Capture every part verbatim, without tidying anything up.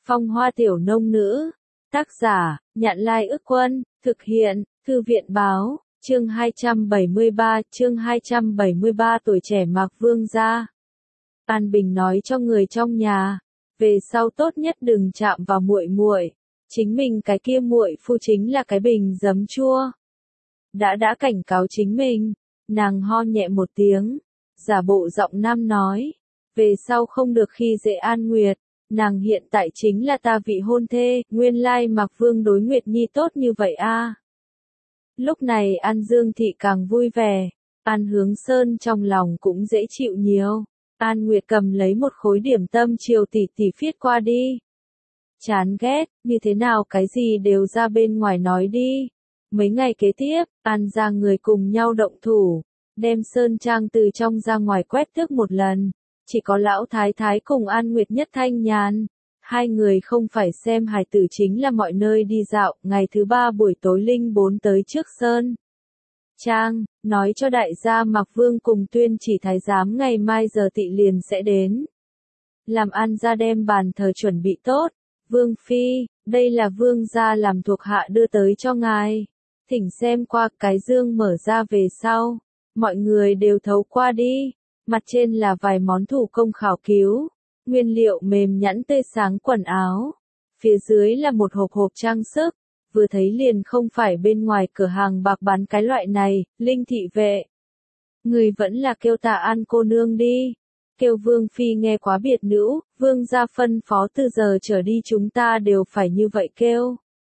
Phong Hoa Tiểu Nông Nữ. Tác giả, Nhạn Lai Ức Quân, thực hiện, Thư viện Báo, chương hai trăm bảy mươi ba, chương hai trăm bảy mươi ba tuổi trẻ Mạc Vương gia. An Bình nói cho người trong nhà, về sau tốt nhất đừng chạm vào muội muội, chính mình cái kia muội phu chính là cái bình giấm chua. Đã đã cảnh cáo chính mình, nàng ho nhẹ một tiếng, giả bộ giọng nam nói, về sau không được khi dễ An Nguyệt, nàng hiện tại chính là ta vị hôn thê, nguyên lai Mạc Vương đối Nguyệt Nhi tốt như vậy a. Lúc này An Dương Thị càng vui vẻ, An Hướng Sơn trong lòng cũng dễ chịu nhiều. An Nguyệt cầm lấy một khối điểm tâm chiều tỉ tỉ phiết qua đi. Chán ghét, như thế nào cái gì đều ra bên ngoài nói đi. Mấy ngày kế tiếp, An ra người cùng nhau động thủ, đem Sơn Trang từ trong ra ngoài quét tước một lần. Chỉ có lão thái thái cùng An Nguyệt nhất thanh nhàn. Hai người không phải xem hài tử chính là mọi nơi đi dạo. Ngày thứ ba buổi tối Linh Bốn tới trước Sơn Trang, nói cho đại gia Mạc Vương cùng Tuyên Chỉ thái giám ngày mai giờ tị liền sẽ đến. Làm An gia đem bàn thờ chuẩn bị tốt. Vương Phi, đây là Vương gia làm thuộc hạ đưa tới cho ngài. Thỉnh xem qua. Cái dương mở ra về sau. Mọi người đều thấu qua đi. Mặt trên là vài món thủ công khảo cứu. Nguyên liệu mềm nhẵn tươi sáng quần áo. Phía dưới là một hộp hộp trang sức. Vừa thấy liền không phải bên ngoài cửa hàng bạc bán cái loại này. Linh thị vệ, người vẫn là kêu ta An cô nương đi. Kêu Vương Phi nghe quá biệt nữ. Vương gia phân phó từ giờ trở đi chúng ta đều phải như vậy kêu.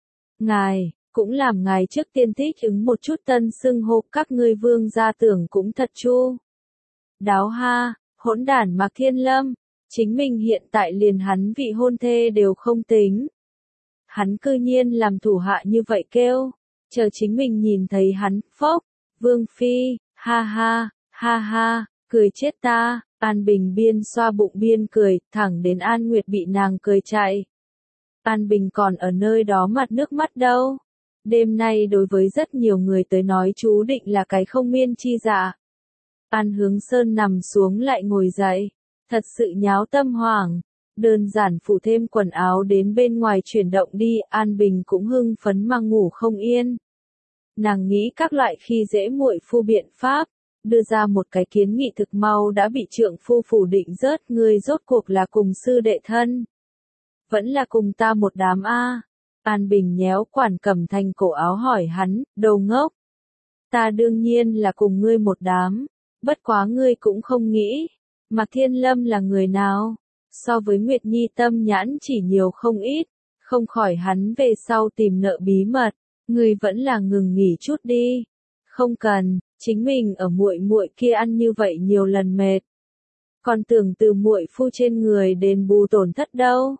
Ngài, cũng làm ngài trước tiên thích ứng một chút tân xưng hô. Các ngươi Vương gia tưởng cũng thật chu đáo ha. Hỗn đản Mạc Thiên Lâm, chính mình hiện tại liền hắn vị hôn thê đều không tính. Hắn cư nhiên làm thủ hạ như vậy kêu, chờ chính mình nhìn thấy hắn, phốc. Vương Phi, ha ha, ha ha, cười chết ta. An Bình biên xoa bụng biên cười, thẳng đến An Nguyệt bị nàng cười chạy. An Bình còn ở nơi đó mặt nước mắt đâu. Đêm nay đối với rất nhiều người tới nói chú định là cái không miên chi dạ. An Hướng Sơn nằm xuống lại ngồi dậy, thật sự nháo tâm hoảng. Đơn giản phủ thêm quần áo đến bên ngoài chuyển động đi. An Bình cũng hưng phấn mà ngủ không yên. Nàng nghĩ các loại khi dễ muội phu biện pháp, đưa ra một cái kiến nghị thực mau đã bị trượng phu phủ định rớt. Ngươi rốt cuộc là cùng sư đệ thân, vẫn là cùng ta một đám a. An Bình nhéo Quản Cẩm Thành cổ áo hỏi hắn, đồ ngốc. Ta đương nhiên là cùng ngươi một đám, bất quá ngươi cũng không nghĩ, Mạc Thiên Lâm là người nào, so với Nguyệt Nhi tâm nhãn chỉ nhiều không ít, không khỏi hắn về sau tìm nợ bí mật, ngươi vẫn là ngừng nghỉ chút đi. Không cần, chính mình ở muội muội kia ăn như vậy nhiều lần mệt, còn tưởng từ muội phu trên người đền bù tổn thất đâu.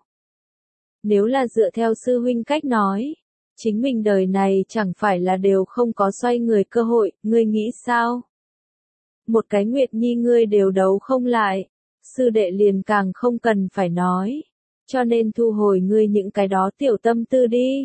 Nếu là dựa theo sư huynh cách nói, chính mình đời này chẳng phải là đều không có xoay người cơ hội, ngươi nghĩ sao? Một cái Nguyệt Nhi ngươi đều đấu không lại, sư đệ liền càng không cần phải nói, cho nên thu hồi ngươi những cái đó tiểu tâm tư đi.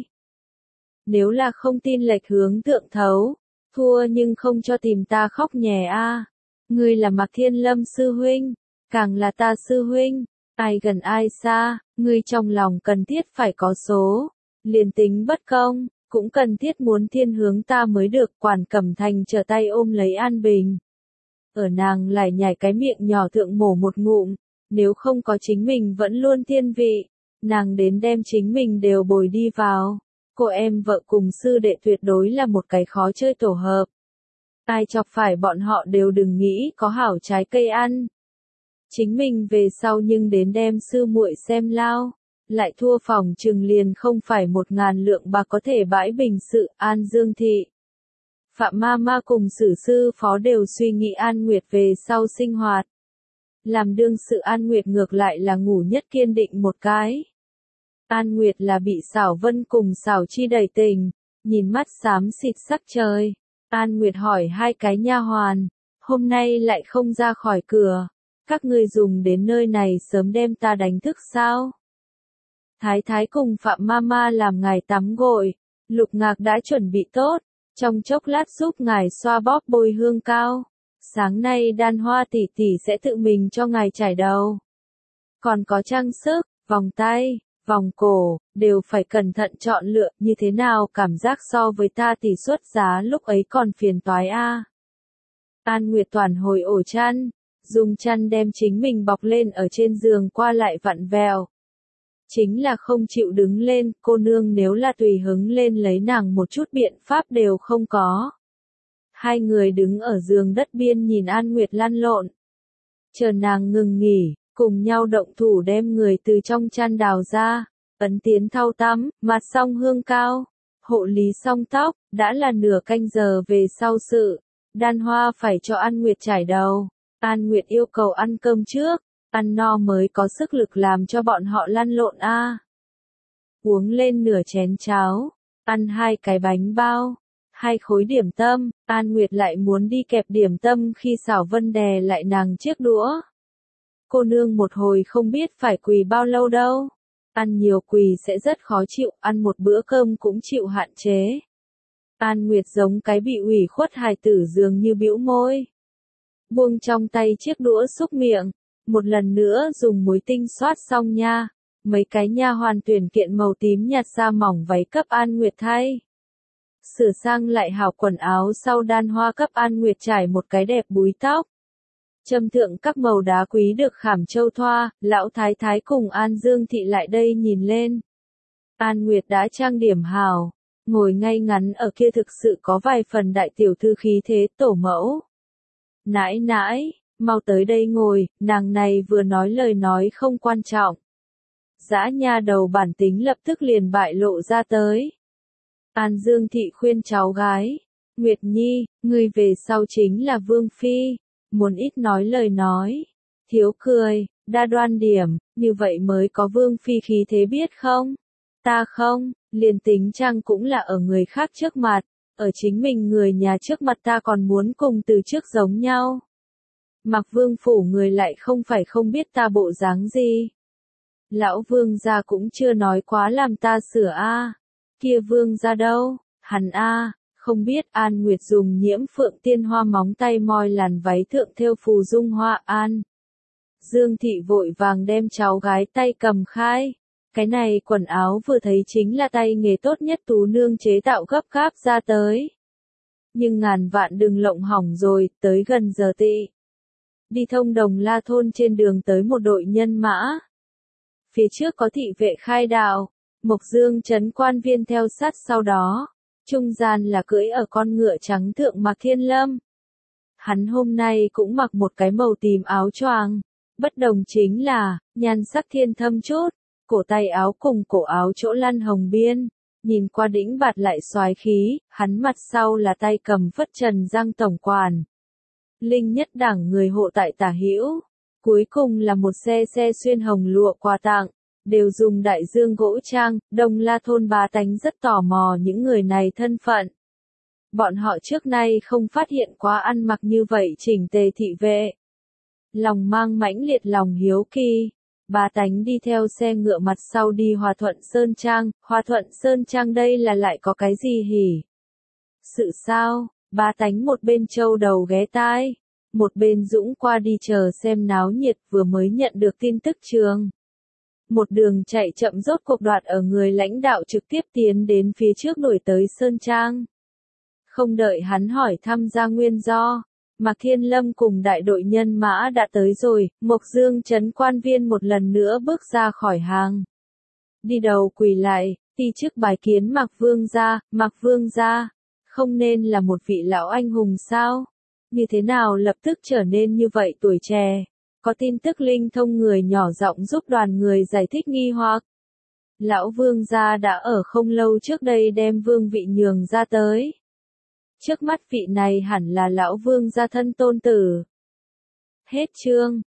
Nếu là không tin lệch hướng thượng thấu, thua nhưng không cho tìm ta khóc nhè a. Ngươi là Mạc Thiên Lâm sư huynh, càng là ta sư huynh, ai gần ai xa, ngươi trong lòng cần thiết phải có số, liền tính bất công, cũng cần thiết muốn thiên hướng ta mới được. Quản Cẩm Thành trở tay ôm lấy An Bình. Ở nàng lại nhảy cái miệng nhỏ thượng mổ một ngụm, nếu không có chính mình vẫn luôn thiên vị, nàng đến đem chính mình đều bồi đi vào. Cô em vợ cùng sư đệ tuyệt đối là một cái khó chơi tổ hợp. Ai chọc phải bọn họ đều đừng nghĩ có hảo trái cây ăn. Chính mình về sau nhưng đến đem sư muội xem lao, lại thua phòng trừng liền không phải một ngàn lượng bạc có thể bãi bình sự. An Dương Thị, Phạm Ma Ma cùng Sử sư phó đều suy nghĩ An Nguyệt về sau sinh hoạt. Làm đương sự An Nguyệt ngược lại là ngủ nhất kiên định một cái. An Nguyệt là bị Xảo Vân cùng Xảo Chi đẩy tình, nhìn mắt xám xịt sắc trời. An Nguyệt hỏi hai cái nha hoàn, hôm nay lại không ra khỏi cửa, các ngươi dùng đến nơi này sớm đem ta đánh thức sao? Thái thái cùng Phạm Ma Ma làm ngài tắm gội, Lục Ngạc đã chuẩn bị tốt, trong chốc lát giúp ngài xoa bóp bôi hương cao. Sáng nay Đan Hoa tỷ tỷ sẽ tự mình cho ngài chải đầu. Còn có trang sức, vòng tay, vòng cổ, đều phải cẩn thận chọn lựa, như thế nào cảm giác so với ta tỷ suất giá lúc ấy còn phiền toái a. An Nguyệt toàn hồi ổ chăn, dùng chăn đem chính mình bọc lên ở trên giường qua lại vặn vẹo. Chính là không chịu đứng lên, cô nương nếu là tùy hứng lên lấy nàng một chút biện pháp đều không có. Hai người đứng ở giường đất biên nhìn An Nguyệt lăn lộn. Chờ nàng ngừng nghỉ, cùng nhau động thủ đem người từ trong chăn đào ra, ấn tiến thau tắm, mặt xong hương cao, hộ lý xong tóc, đã là nửa canh giờ về sau sự. Đan Hoa phải cho An Nguyệt trải đầu. An Nguyệt yêu cầu ăn cơm trước, ăn no mới có sức lực làm cho bọn họ lăn lộn a. À. Uống lên nửa chén cháo, ăn hai cái bánh bao, hai khối điểm tâm, An Nguyệt lại muốn đi kẹp điểm tâm khi Xảo Vân đè lại nàng chiếc đũa. Cô nương một hồi không biết phải quỳ bao lâu đâu. Ăn nhiều quỳ sẽ rất khó chịu, ăn một bữa cơm cũng chịu hạn chế. An Nguyệt giống cái bị ủy khuất hài tử dường như bĩu môi. Buông trong tay chiếc đũa xúc miệng, một lần nữa dùng muối tinh xoát xong nha. Mấy cái nha hoàn tuyển kiện màu tím nhạt da mỏng váy cấp An Nguyệt thay. Sửa sang lại hảo quần áo sau Đan Hoa cấp An Nguyệt trải một cái đẹp búi tóc. Châm thượng các màu đá quý được khảm châu thoa, lão thái thái cùng An Dương thị lại đây nhìn lên. An Nguyệt đã trang điểm hào, ngồi ngay ngắn ở kia thực sự có vài phần đại tiểu thư khí thế tổ mẫu. Nãi nãi, mau tới đây ngồi, nàng này vừa nói lời nói không quan trọng. Dã nha đầu bản tính lập tức liền bại lộ ra tới. An Dương thị khuyên cháu gái, Nguyệt Nhi, ngươi về sau chính là Vương Phi, muốn ít nói lời nói, thiếu cười, đa đoan điểm, như vậy mới có Vương Phi khí thế biết không? Ta không, liền tính trang cũng là ở người khác trước mặt, ở chính mình người nhà trước mặt ta còn muốn cùng từ trước giống nhau. Mặc Vương phủ người lại không phải không biết ta bộ dáng gì. Lão Vương gia cũng chưa nói quá làm ta sửa a. À. Kia Vương gia đâu? Hắn a, à, không biết. An Nguyệt dùng nhiễm phượng tiên hoa móng tay moi làn váy thượng thêu phù dung hoa an. Dương thị vội vàng đem cháu gái tay cầm khai. Cái này quần áo vừa thấy chính là tay nghề tốt nhất tú nương chế tạo gấp gáp ra tới. Nhưng ngàn vạn đừng lộng hỏng rồi, tới gần giờ tị. Đi thông Đồng La thôn trên đường tới một đội nhân mã. Phía trước có thị vệ khai đạo, Mộc Dương trấn quan viên theo sát sau đó. Trung gian là cưỡi ở con ngựa trắng thượng Mạc Thiên Lâm. Hắn hôm nay cũng mặc một cái màu tím áo choàng, bất đồng chính là, nhan sắc thiên thâm chút, cổ tay áo cùng cổ áo chỗ lăn hồng biên, nhìn qua đĩnh bạt lại soái khí, hắn mặt sau là tay cầm phất trần giang tổng quản. Linh nhất đảng người hộ tại tả hữu, cuối cùng là một xe xe xuyên hồng lụa quà tặng, đều dùng đại dương gỗ trang. Đông La thôn bá tánh rất tò mò những người này thân phận. Bọn họ trước nay không phát hiện quá ăn mặc như vậy chỉnh tề thị vệ. Lòng mang mãnh liệt lòng hiếu kỳ, bá tánh đi theo xe ngựa mặt sau đi Hòa Thuận Sơn Trang. Hòa Thuận Sơn Trang đây là lại có cái gì hỉ? Sự sao? Bá tánh một bên châu đầu ghé tai, một bên dũng qua đi chờ xem náo nhiệt, vừa mới nhận được tin tức trường. Một đường chạy chậm rốt cuộc đoạt ở người lãnh đạo trực tiếp tiến đến phía trước đuổi tới Sơn Trang. Không đợi hắn hỏi thăm ra nguyên do, Mạc Thiên Lâm cùng đại đội nhân mã đã tới rồi. Mộc Dương trấn quan viên một lần nữa bước ra khỏi hàng. Đi đầu quỳ lại, ti chức bài kiến Mạc Vương gia. Mạc Vương gia, không nên là một vị lão anh hùng sao? Như thế nào lập tức trở nên như vậy tuổi trẻ? Có tin tức linh thông người nhỏ giọng giúp đoàn người giải thích nghi hoặc. Lão Vương gia đã ở không lâu trước đây đem vương vị nhường ra tới. Trước mắt vị này hẳn là lão Vương gia thân tôn tử. Hết chương.